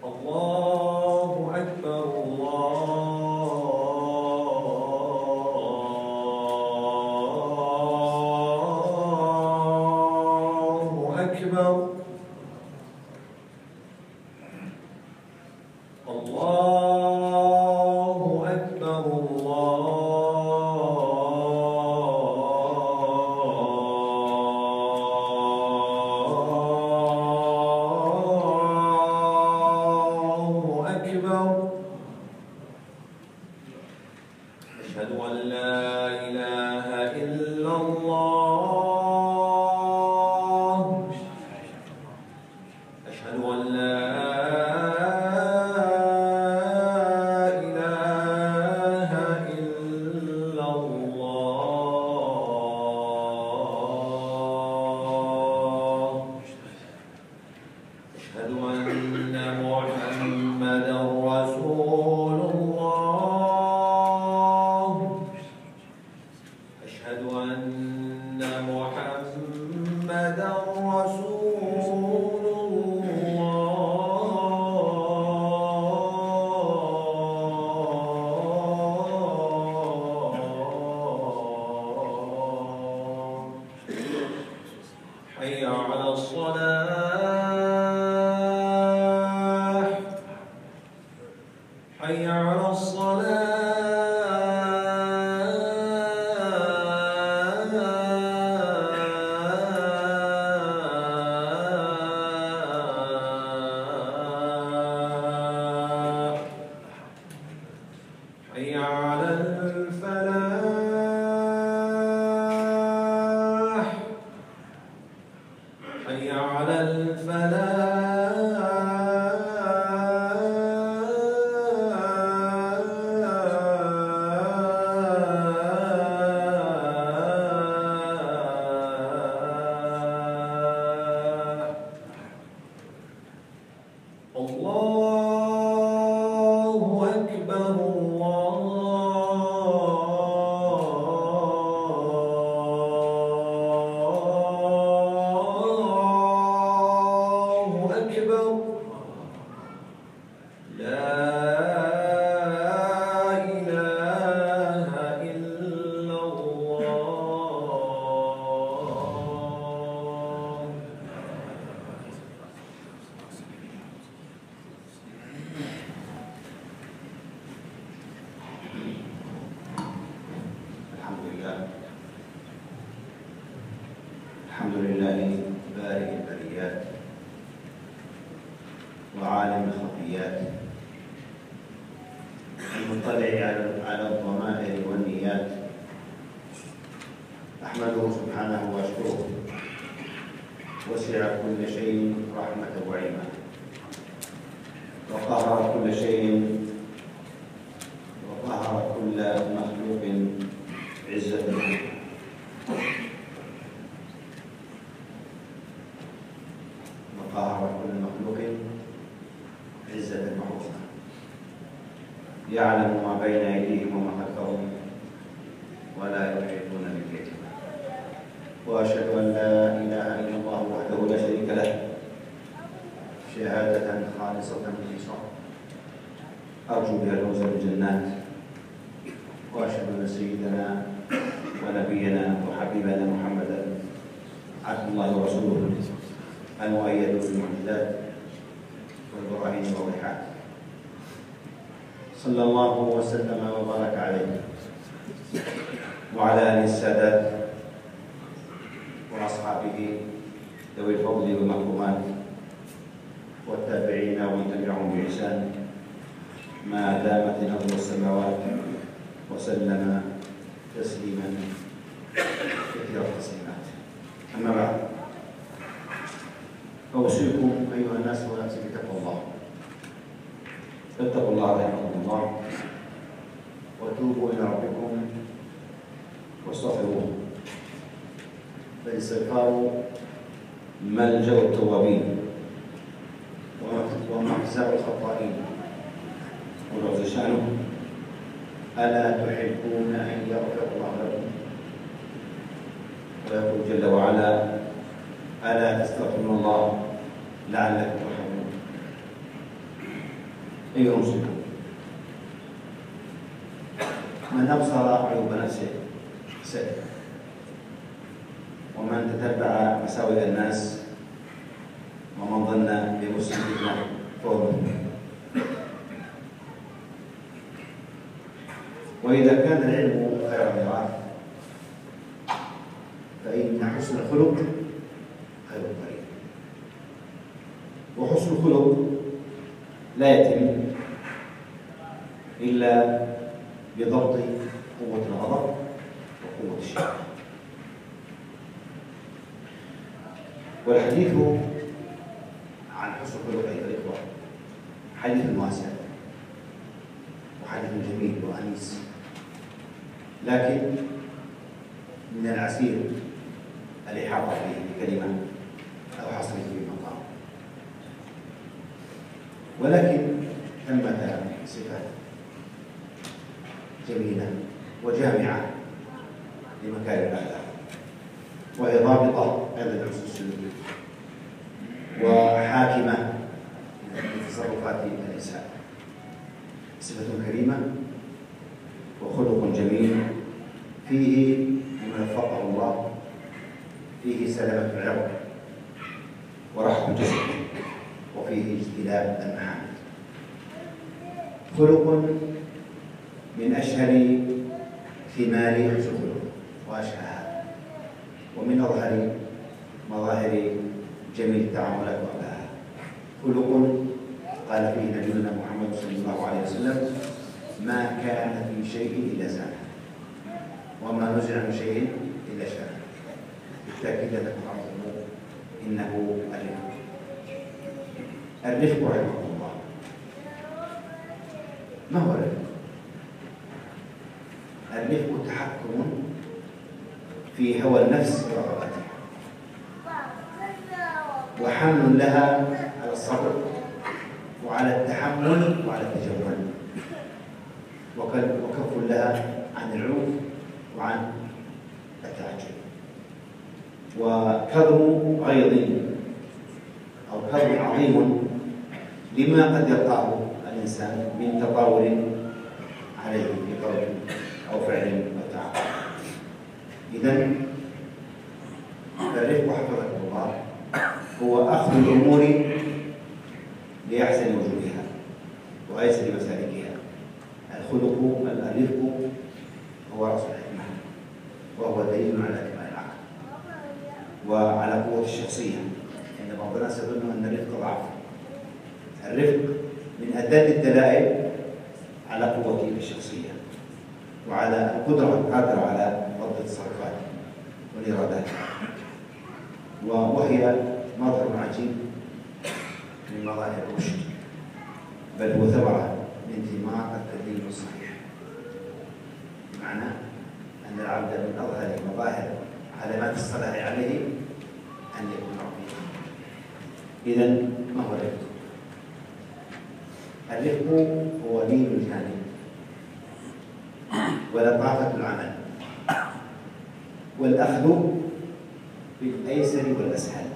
الله أكبر الله أكبر الله أكبر الله أكبر. أشهد أن لا إله إلا الله. أشهد أن لا إله إلا الله. أشهد أن محمدا رسول الله. أشهد أن محمدا رسول الله. حي على الصلاة. حي على الصلاة. حي على الفلاح. حي على الفلاح. الله أكبر الله أكبر. لا إله إلا الله. الحمد لله. الحمد لله بارئ البريات وعالم الخفيات المطلع على الضمائر والنيات. أحمده سبحانه وأشكره. وسع كل شيء رحمة وعلما وقهر كل شيء وقهر كل مخلوق عزة وقهر كل مخلوق عزة وحسنا. يعلم ما بين أيديهم وما خلفهم ولا يحيطون بشيء. وأشهد أن لا إله إلا الله وحده لا شريك له شهادة خالصة في صدق أرجو بها الفوز بالجنات. وأشهد أن سيدنا ونبينا وحبيبنا محمدا عبد الله ورسوله المؤيد بالمعجزات والبراهين والضحات. صلى الله وسلم وبارك عليه وعلى آله السادات وأصحابه ذوي الفضل والمكرمات والتابعين ومن تبعهم بإحسان ما دامت الأرض والسماوات وسلم تسليما كثير التسليمات. أما بعد، فأوصيكم أيها الناس ونفسي بتقوى الله. اتقوا الله رحمكم الله وتوبوا إلى ربكم واستغفروه. فالاستغفار ملجأ التوابين ومحزن الخطائين. ولو شأنه ألا تحبون أن يغفر الله لكم؟ ويقول جل وعلا ألا تستغفرون الله لعلكم ترحمون. أيها المسلمون، من أبصر عيوب نفسه سئ، ومن تتبع مساوئ الناس ومن ظن بمسلمين فهو مؤمن. وإذا كان العلم خير ميراث فإن حسن الخلق خير الطريق، وحسن الخلق لا يتم إلا بضبط قوة الغضب وقوة الشهوة. والحديث عن حسن الخلق أيها الإخوة حديث واسع وحديث جميل وأنيس، لكن من العسير الإحاطة فيه بكلمة أو حصر فيه مقام، ولكن ثمة صفات جميلة وجامعة لمكارم الأخلاق، وهي ضابطة أيضا لحسن السلوك وحاكمة لتصرفات الإنسان. صفة كريمة وخلق جميل فيه من وفقه الله، فيه سلامة العرض وراحة الجسد، وفيه اجتلاب المحامد. خلق من أشهر ثمار حسن الخلق وأشهاها، ومن أظهر مظاهر جميل التعاملات وأبلاها. خلق قال فيه نبينا محمد صلى الله عليه وسلم: ما كان في شيء إلا زانه، وما نزع من شيء إلا شانه. بالتأكيد لا تكون عظمه إنه الرفق. الرفق رحمه الله. ما هو الرفق؟ الرفق تحكم في هوى النفس ورغبتها، وحمل لها على الصبر وعلى التحمل وعلى التجمل، وكف لها عن العنف وعن التعجل، وكظم غيظ أو كظم عظيم لما قد يلقاه الإنسان من تطاول عليه في قول أو فعل أو تعاطي. إذن فالرفق حفظكم الله هو أخذ الأمور لأحسن وجوهها وأيسر مسالكها. الرفق هو رأس الحكمة، وهو دليل على كمال العقل وعلى قوة الشخصية، عند بعض الناس يظن أن الرفق ضعف. الرفق من أدل الدلائل على قوة الشخصية وعلى القدرة القادرة على ضبط التصرفات والإرادات، وهي مظهر عجيب من مظاهر الرشد، بل هو ثمرة من ثمار التدين الصحيح، بمعنى أن العبد من أظهر مظاهر علامات الصلاح عليه أن يكون رفيقا. إذن ما هو الرفق؟ الرفق هو لين الجانب ولطافة العمل والأخذ بالأيسر والأسهل.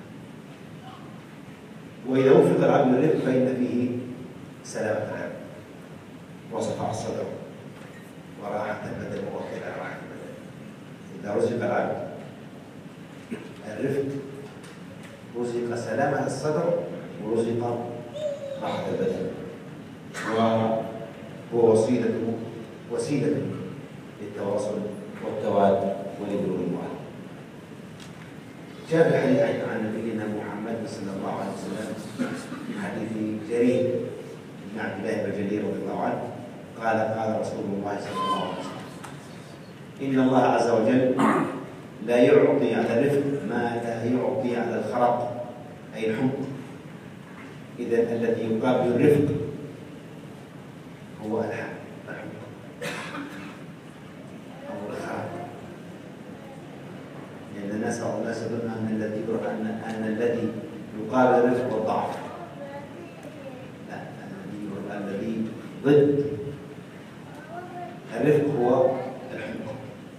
وإذا وفق العبد الرفق فإن فيه سلامة العبد وصفاء الصدر وراحة البدن ووقت راحة البدن. إذا رزق العبد الرفق رزق سلامة الصدر ورزق راحة البدن، وهو وسيلة للتواصل والتواد ولبلوغ المراد. جاء في الحديث عن نبينا محمد صلى الله عليه وسلم من حديث جرير بن عبد الله البجلي رضي الله عنه قال رسول الله صلى الله عليه وسلم: إن الله عز وجل لا يعطي على الرفق ما لا يعطي على الخرق، أي الحمق. إذا الذي يقابل الرفق هو الحمق أو الخرق، لأن الناس يظن أن الذي يقابل الرفق هو الضعف. لا، الذي ضد الرفق هو الحمق.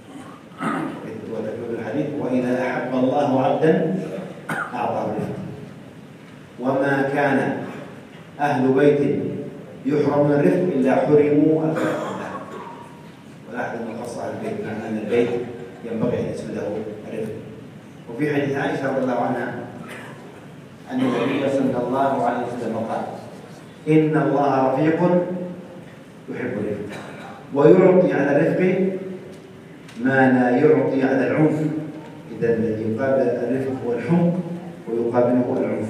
وتقول الحديث: وإذا أحب الله عبدا أعطاه الرفق. وما كان أهل بيت يحرمون الرفق إلا حرموا الخير. ولاحظ أن خاصة البيت، يعني أن البيت ينبغي أن يسوده الرفق. وفي حديث عائشة رضي الله عنها أن النبي صلى الله عليه وسلم قال: إن الله رفيق يحب الرفق، ويعطي على الرفق ما لا يعطي على العنف. إذا الذي يقابل الرفق هو الحمق ويقابله العنف،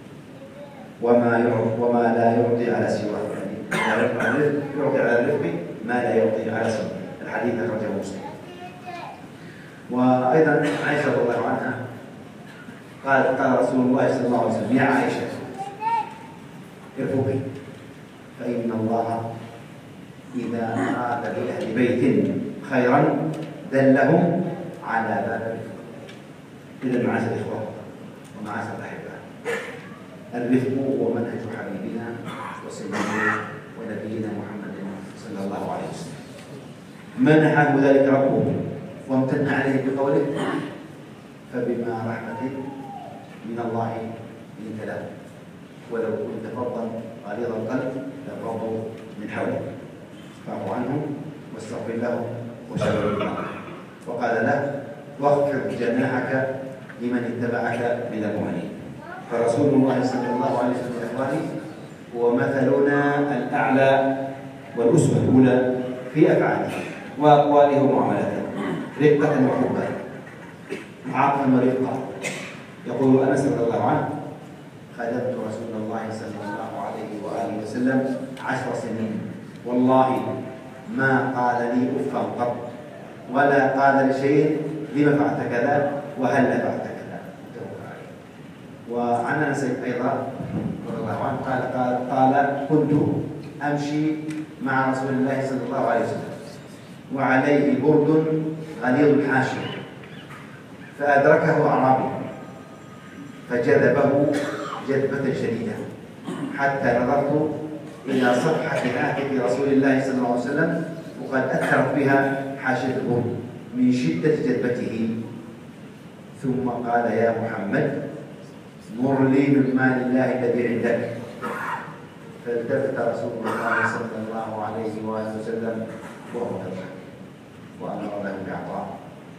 وما لا يعطي على سواه، يعني يعطي على الرفق ما لا يعطي على سواه. الحديث أخرجه مسلم. وأيضا عائشة رضي الله عنها قال رسول الله صلى الله عليه وسلم: يا عائشة ارفقي، فإن الله إذا أراد بأهل بيت خيرا دلهم على باب الرفق. إذا معاشر الإخوة ومعاشر الأحبة، الرفق هو منهج حبيبنا وسيدنا ونبينا محمد صلى الله عليه وسلم. منحه ذلك ربه وامتن عليه بقوله: فبما رحمة من الله لنت له، ولو كنت فظا غليظ القلب لانفضوا من حولك فاعف عنهم واستغفر لهم وشاورهم في الأمر. وقال له: واخفض جناحك لمن اتبعك من المؤمنين. فرسول الله صلى الله عليه وسلم يا اخواني هو مثلنا الاعلى والاسوه الاولى في افعاله واقواله ومعاملاته، رقه وحبا، عطفا ورفقا. يقول انس رضي الله عنه: خدمت رسول الله صلى الله عليه واله وسلم 10 سنين، والله ما قال لي افا قط، ولا قال لشيء لما فعلت كذا وهل فعلت كذا. وعن انس ايضا رضي الله عنه قال: كنت امشي مع رسول الله صلى الله عليه وسلم وعليه برد غليظ الحاشيه، فادركه اعرابي فجذبه جذبه شديده، حتى نظرت الى صفحه عاتق رسول الله صلى الله عليه وسلم وقد اثرت بها حاشيه البرد من شده جذبته. ثم قال: يا محمد مر لي من مال الله الذي عندك. فالتفت رسول الله صلى الله عليه واله وسلم وهو يضحك وامر له بعطاء.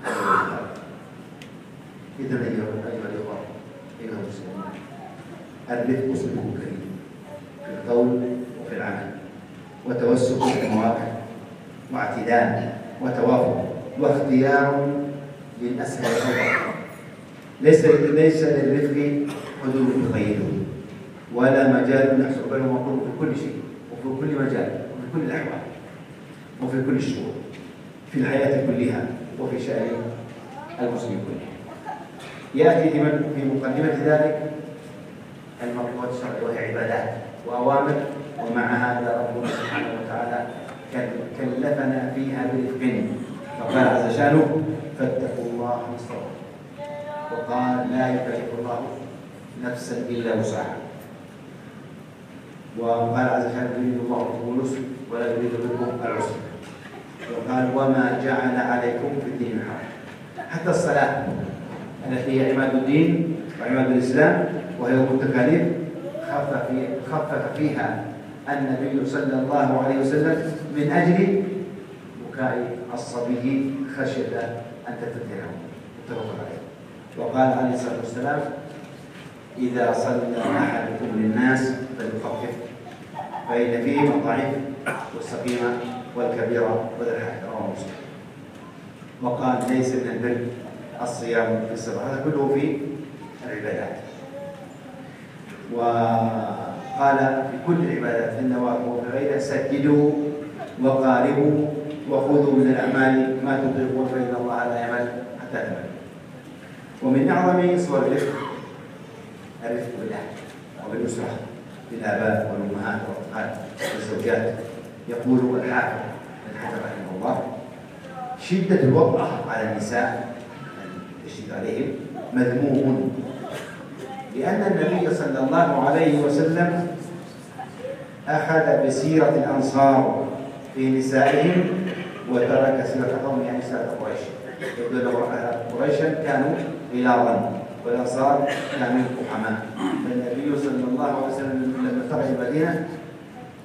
اذا ايها الاخوه ايها المسلمون، الرفق سلوك كريم في القول وفي العمل، وتوسط في المواقع، واعتدال وتوافق، واختيار للاسهل والافضل. ليس للرفق حدود تقيده، ولا مجال يحصل بل هو مطلوب في كل شيء وفي كل مجال وفي كل الاحوال وفي كل الشؤون في الحياه كلها وفي شان المسلم كله. ياتي في مقدمه ذلك المطلوبات الشرعيه وهي عبادات واوامر، ومع هذا ربنا سبحانه وتعالى كلفنا فيها برفق، فقال عز شانه: فاتقوا الله ما استطعتم. وقال: لا يكلف الله نفسا الا وسعها. وقال عز وجل: يريد الله بكم اليسر ولا يريد بكم العسر. وقال: وما جعل عليكم في الدين من حرج. حتى الصلاه التي هي عماد الدين وعماد الاسلام وهي ام التكاليف خفف فيها النبي صلى الله عليه وسلم من اجل بكاء الصبي خشيه ان تفتنه. متفق عليه. وقال عليه الصلاه والسلام: إذا صلى أحدكم للناس فليخفف، فإن فيهم الضعيف والسقيم والكبير وذا الحاجة. رواه مسلم. وقال: ليس من البر الصيام في السفر. هذا كله في العبادات. وقال في كل العبادات في النوافل وفي غيرها: سددوا وقاربوا وخذوا من الأعمال ما تطيقون فإن الله لا يعمل حتى تمل. ومن أعظم صور الرفق بالله وبالأسرة بالآباء والأمهات والأخوات والزوجات. يقول الحافظ بن حجر رحمه الله: شدة الوطأة على النساء التشديد عليهم مذموم، لأن النبي صلى الله عليه وسلم أخذ بسيرة الأنصار في نسائهم وترك سيرة قوم يعني سيرة قريش. يقول قريشا كانوا غلاظا والأنصار كانوا رحماء. فالنبي صلى الله عليه وسلم لما ترك المدينة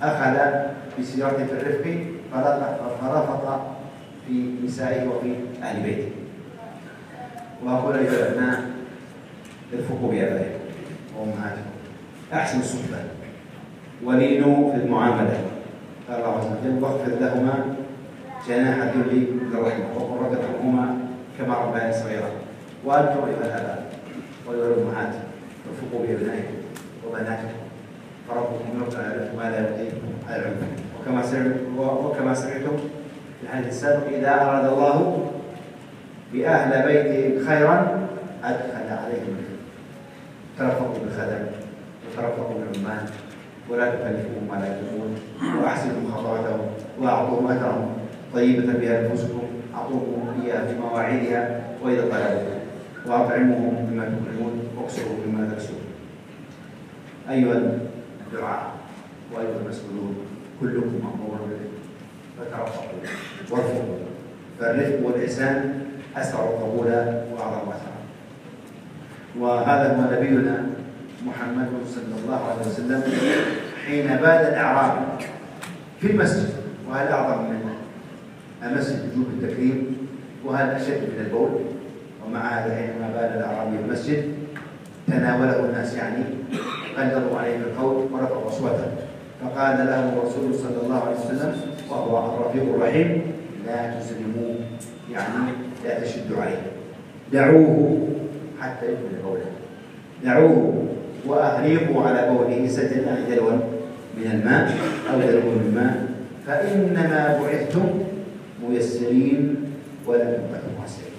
أخذ بسيرته في الرفق فرفق في نسائه وفي أهل بيته. وأقول أيها الأبناء ارفقوا بآبائكم وأمهاتكم، أحسنوا الصحبة ولينوا في المعاملة. قال الله عز وجل: واخفض لهما جناح الذل للرحمة وقل رب ارحمهما كما ربياني صغيرا. وأنتم أيها الآباء وأيها الأمهات ارفقوا بأبنائكم وبناتكم، فربكم يرضى لكم ما لا يرضي العنف. وكما سمعتم في الحديث السابق: إذا أراد الله بأهل بيته خيرا أدخل عليهم الخير. ترفقوا بالخدم وترفقوا بالعمال ولا تكلفوهم ما لا يطيقون، وأحسنوا خطواتهم وأعطوهم أجرهم طيبة بها نفوسكم، أعطوهم إياها في مواعيدها وإذا طلبوا، وأطعموهم مما تكرمون واكسروا مما تكسرون. أيها الدعاء وأيها المسؤولون كلكم مأمور بالرفق، فترفقوا وارفقوا، فالرفق والإحسان أسرع القبول وأعظم أثرا. وهذا هو نبينا محمد صلى الله عليه وسلم حين بال الأعرابي في المسجد، وهل أعظم من المسجد وجوب التكريم؟ وهل أشد من البول؟ ومع هذا حينما بال الأعرابي في المسجد تناوله الناس، يعني قدروا عليه القول ورفعوا أصواتهم، فقال لهم الرسول صلى الله عليه وسلم وهو الرفيق الرحيم: لا تسلموا، يعني لا تشدوا عليه، دعوه حتى يكمل بوله، دعوه وأهريقوا على بوله سجلا دلوا من الماء أو دلوا من الماء، فإنما بعثتم ميسرين ولم تبعثوا معسرين.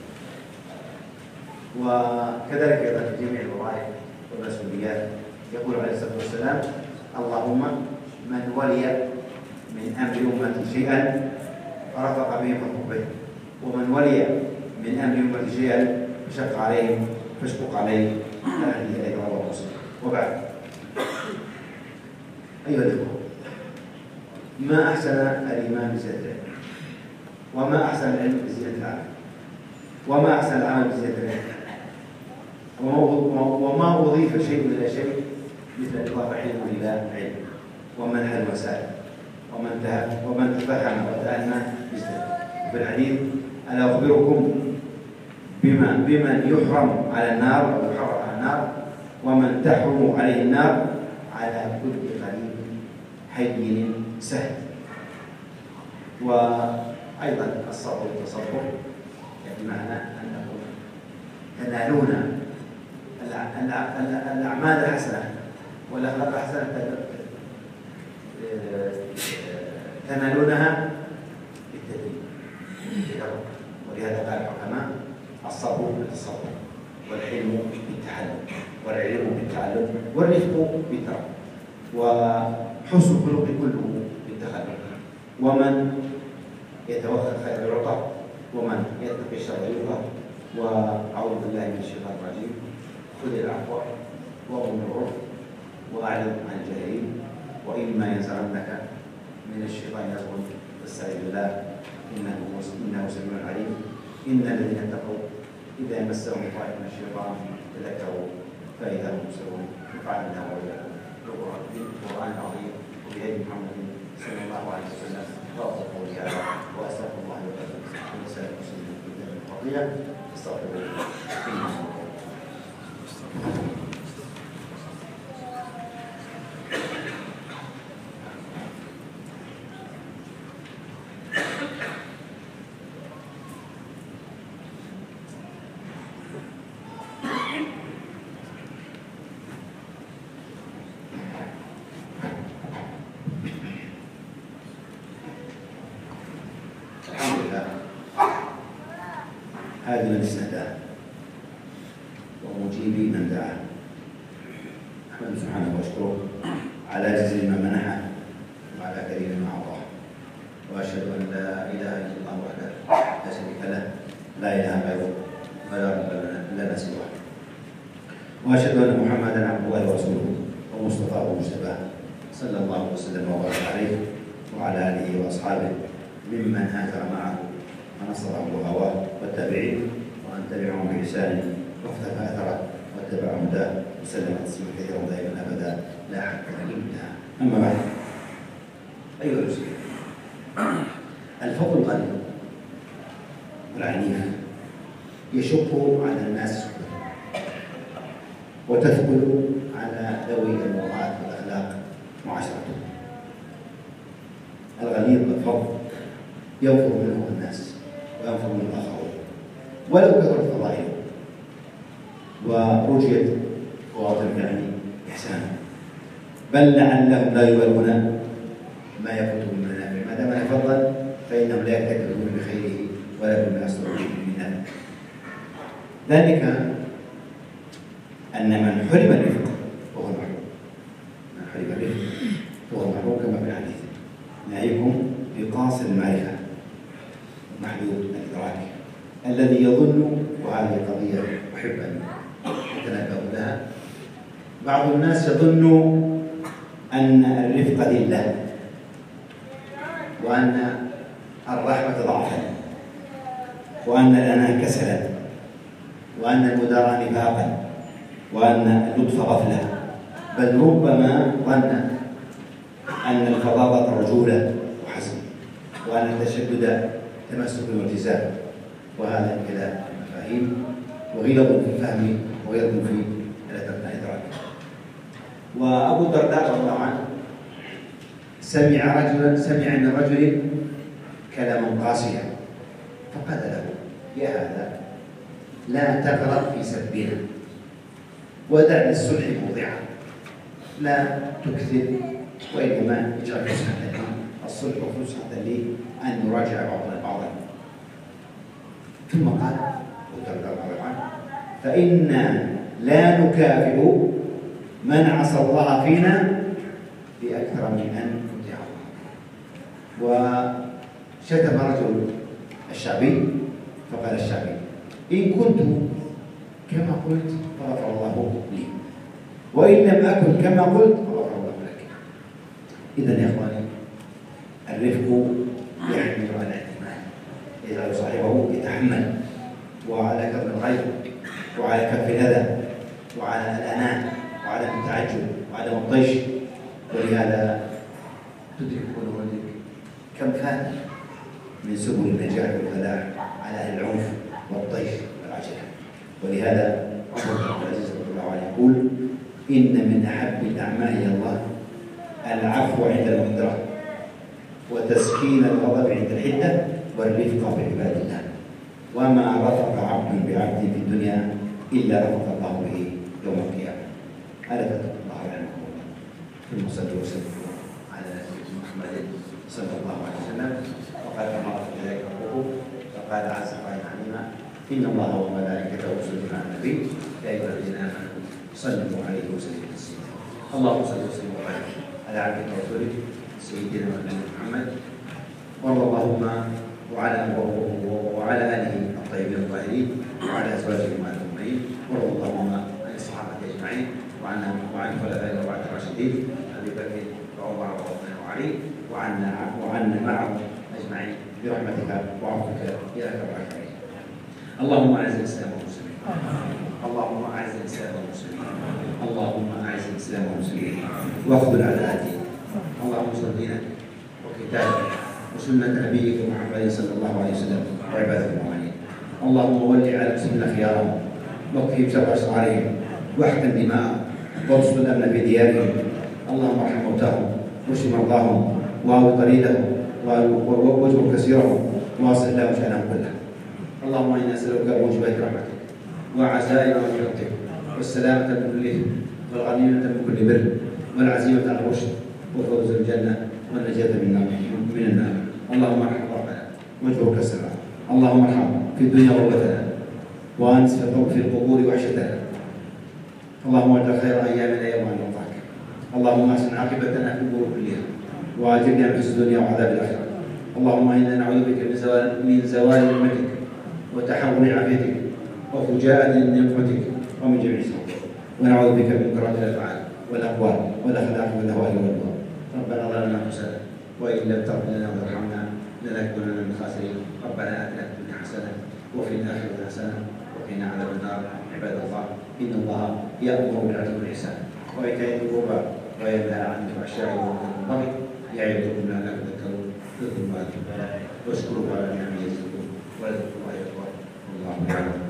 وكذلك أيضا في جميع الوظائف والمسؤوليات يقول عليه الصلاة والسلام: اللهم من ولي من أمر أمتي شيئا فرفق به فارفق به، ومن ولي من أمر أمتي شيئا فشق عليهم فاشقق عليه، لا أهدي إليه رواه مسلم. وبعد، أيها الأخوة، ما أحسن الإيمان بزيادة العلم، وما أحسن العلم بزيادة العمل، وما أحسن العمل بزيادة العلم، وما أضيف شيء إلى شيء مثل إضافة علم إلى علم، ومن حل وسائل، ومن تفهم وتأنى بزيادة. في الحديث: ألا أخبركم بمن يحرم على النار أو يحرم على النار، ومن تحرم عليه النار على كل قريب هين سهل. وأيضا الصبر والتصبر بمعنى أنكم تنالون الأعمال الحسنة والأخلاق الحسنة، تنالونها بالتدريب. ولهذا قال الحكماء: الصبر بالتصبر، والحلم بالتحلم، والعلم بالتعلم، والرفق بالترك، وحسن الخلق كله بالتخلق. ومن يتوخى الخير يعطى، ومن يتقي الشر يوقى. وأعوذ بالله من الشيطان الرجيم: خذ العفو وأمر بالعرف وأعرض عن الجاهلين، وإما ينزغنك من الشيطان نزغ فاستعذ بالله إنه سميع عليم. إن الذين اتقوا إذا مسهم طائف من الشيطان تذكروا فإذا هم مبصرون. نفعنا الله وإياكم بالقرآن العظيم وبهدي محمد صلى الله عليه وسلم. وأقول قولي هذا وأستغفر الله ولكم ولسائر المسلمين في الدنيا الخطيئة. استغفروا الله. هادي من استهداه ومجيبي من دعاه. أحمد سبحانه وأشكره على جزيل ما منحه وعلى كريم ما أعطاه. وأشهد أن لا إله إلا الله وحده لا شريك له، لا إله غيره ولا رب لنا سواه. وأشهد أن محمدا عبد الله ورسوله ومصطفاه ومجتباه، صلى الله وسلم وبارك عليه وعلى آله وأصحابه ممن هاجر معه ونصره وهواه والتابعين وأن تبعهم بإحسان واختفى أثره واتبع هداه وسلم تسليما كثيرا دائما أبدا لا حد ولا انتهى. أما بعد، أيها المسلمون، الفضل الغني والعنيف يشق على الناس وتثقل على ذوي المروءات والأخلاق معاشرته. الغني الفضل ينفر منه الناس وينفر منه الآخرون ولو كثرت فضائله ورجيت خواطر يعني إحسانه، بل لعلهم لا يبالون ما يفوتهم من النافع، ما دام يفضل فإنهم لا يكتفون بخيره ولا بما يصلح من نافع. ذلك أن من حرم الرفق فهو المحروم، من حرم الرفق فهو المحروم كما في الحديث: ناهيكم بقاصر المعرفة محدود الإدراك الذي يظن، وهذه قضية أحب أن أتنبه لها، بعض الناس يظن أن الرفق ذلة، وأن الرحمة ضعفا، وأن الأناة كسلا، وأن المداراة نفاقا، وأن اللطف غفلة، بل ربما ظن أن الفظاظة رجولة وحسن، وأن التشدد تمسك والتزام، وهذا انحلال المفاهيم وغلظ في الفهم وغلظ في الإدراك. وأبو الدرداء رضي الله عنه سمع من رجل كلاما قاسيا فقال له: يا هذا، لا تغرق في سبنا، ودع للصلح موضعا، لا تكثر، وإنما اجعل فسحة لي الصلح وفسحة لي أن نراجع بعضنا بعضا. ثم قال أبو الدرداء رضي الله عنه: فإنا لا نكافئ من عصى الله فينا بأكثر من أن نطيع الله. وشتم رجل الشعبي فقال الشعبي: إن كنت كما قلت فغفر الله لي، وإن لم أكن كما قلت فغفر الله لك. إذن يا إخواني، الرفق يحمل على الاحتمال، يجعل صاحبه يتحمل، وعلى كظم الغيظ، وعلى كف الأذى، وعلى الأناة، وعلى التعجب، وعدم الطيش. ولهذا تدركون ولدك كم فات من سبل النجاح والفلاح على أهل العنف والطيش والعجلة. ولهذا عمر بن عبد العزيز رضي الله عنه يقول: إن من أحب الأعمال إلى الله العفو عند المقدرة، وتسكين الغضب عند الحدة، والرفق بعباد الله. وما رفق عبد بعبد في الدنيا إلا رفق الله به يوم القيامة. ألا تتقوا الله رحمكم الله. ثم صلوا وسلموا على نبينا محمد صلى الله عليه وسلم. وقال أمر بذلك ربه فقال عز وجل عليما: إن الله وملائكته يصلون على النبي يا أيها الذين آمنوا صلوا عليه وسلموا تسليما. اللهم صل وسلم وبارك على عبدك ورسولك سيدنا محمد، وارض اللهم وعلى آله الطيبين الطاهرين، وعلى أزواجه المؤمنين، وارض اللهم عن الصحابة أجمعين، وعن الخلفاء الأربعة الراشدين أبي بكر وعمر وعثمان وعلي، وعنا معهم أجمعين برحمتك وعفوك يا أكرم الأكرمين. اللهم أعز الإسلام والمسلمين، اللهم أعز الإسلام والمسلمين، اللهم أعز الإسلام والمسلمين، واخذل أعداء الدين. اللهم انصر دينك وكتابك وسنة نبيك محمد صلى الله عليه وسلم وعباده المؤمنين. اللهم ول على المسلمين خيارهم، واكفهم شر أسرارهم، واحقن دماءهم، وارزق الأمن في ديارهم. اللهم ارحم موتاهم، واشف مرضاهم، واو طريدهم، واجبر كثيرهم، واصل لهم شأنهم كله. اللهم إنا نسألك موجبات رحمتك وعزائم مغفرتك والسلامة من كل إثم والغنيمة من كل بر والعزيمة على الرشد وفوز الجنة والنجاة من النار. اللهم ارحم ربنا واجبر كسرنا. اللهم ارحم في الدنيا غربتنا وأنس في القبور وحشتنا. اللهم اجعل خير أيامنا يوم أن نلقاك. اللهم احسن عاقبتنا في الأمور كلها وأجرنا من خزي الدنيا وعذاب الآخرة. اللهم إنا نعوذ بك من زوال نعمتك وتحول عافيتك وفجاءة نقمتك ومن جميع سوءك، ونعوذ بك من كرات الأفعال والأقوال والأخلاق والأهواء والأهواء. ربنا ظلمنا أنفسنا وإن لم تغفر لنا وترحمنا لنكونن من الخاسرين. ربنا آتنا في الدنيا حسنة وفي الآخرة حسنة وقنا عذاب النار. عباد الله، إن الله يأمر بالعدل والإحسان وإيتاء ذي القربى وينهى عن الفحشاء والمنكر والبغي يعظكم لعلكم تذكرون. اذكروا الله واشكروا على نعمه يزدكم ولذكر الله اكبر والله يعلم.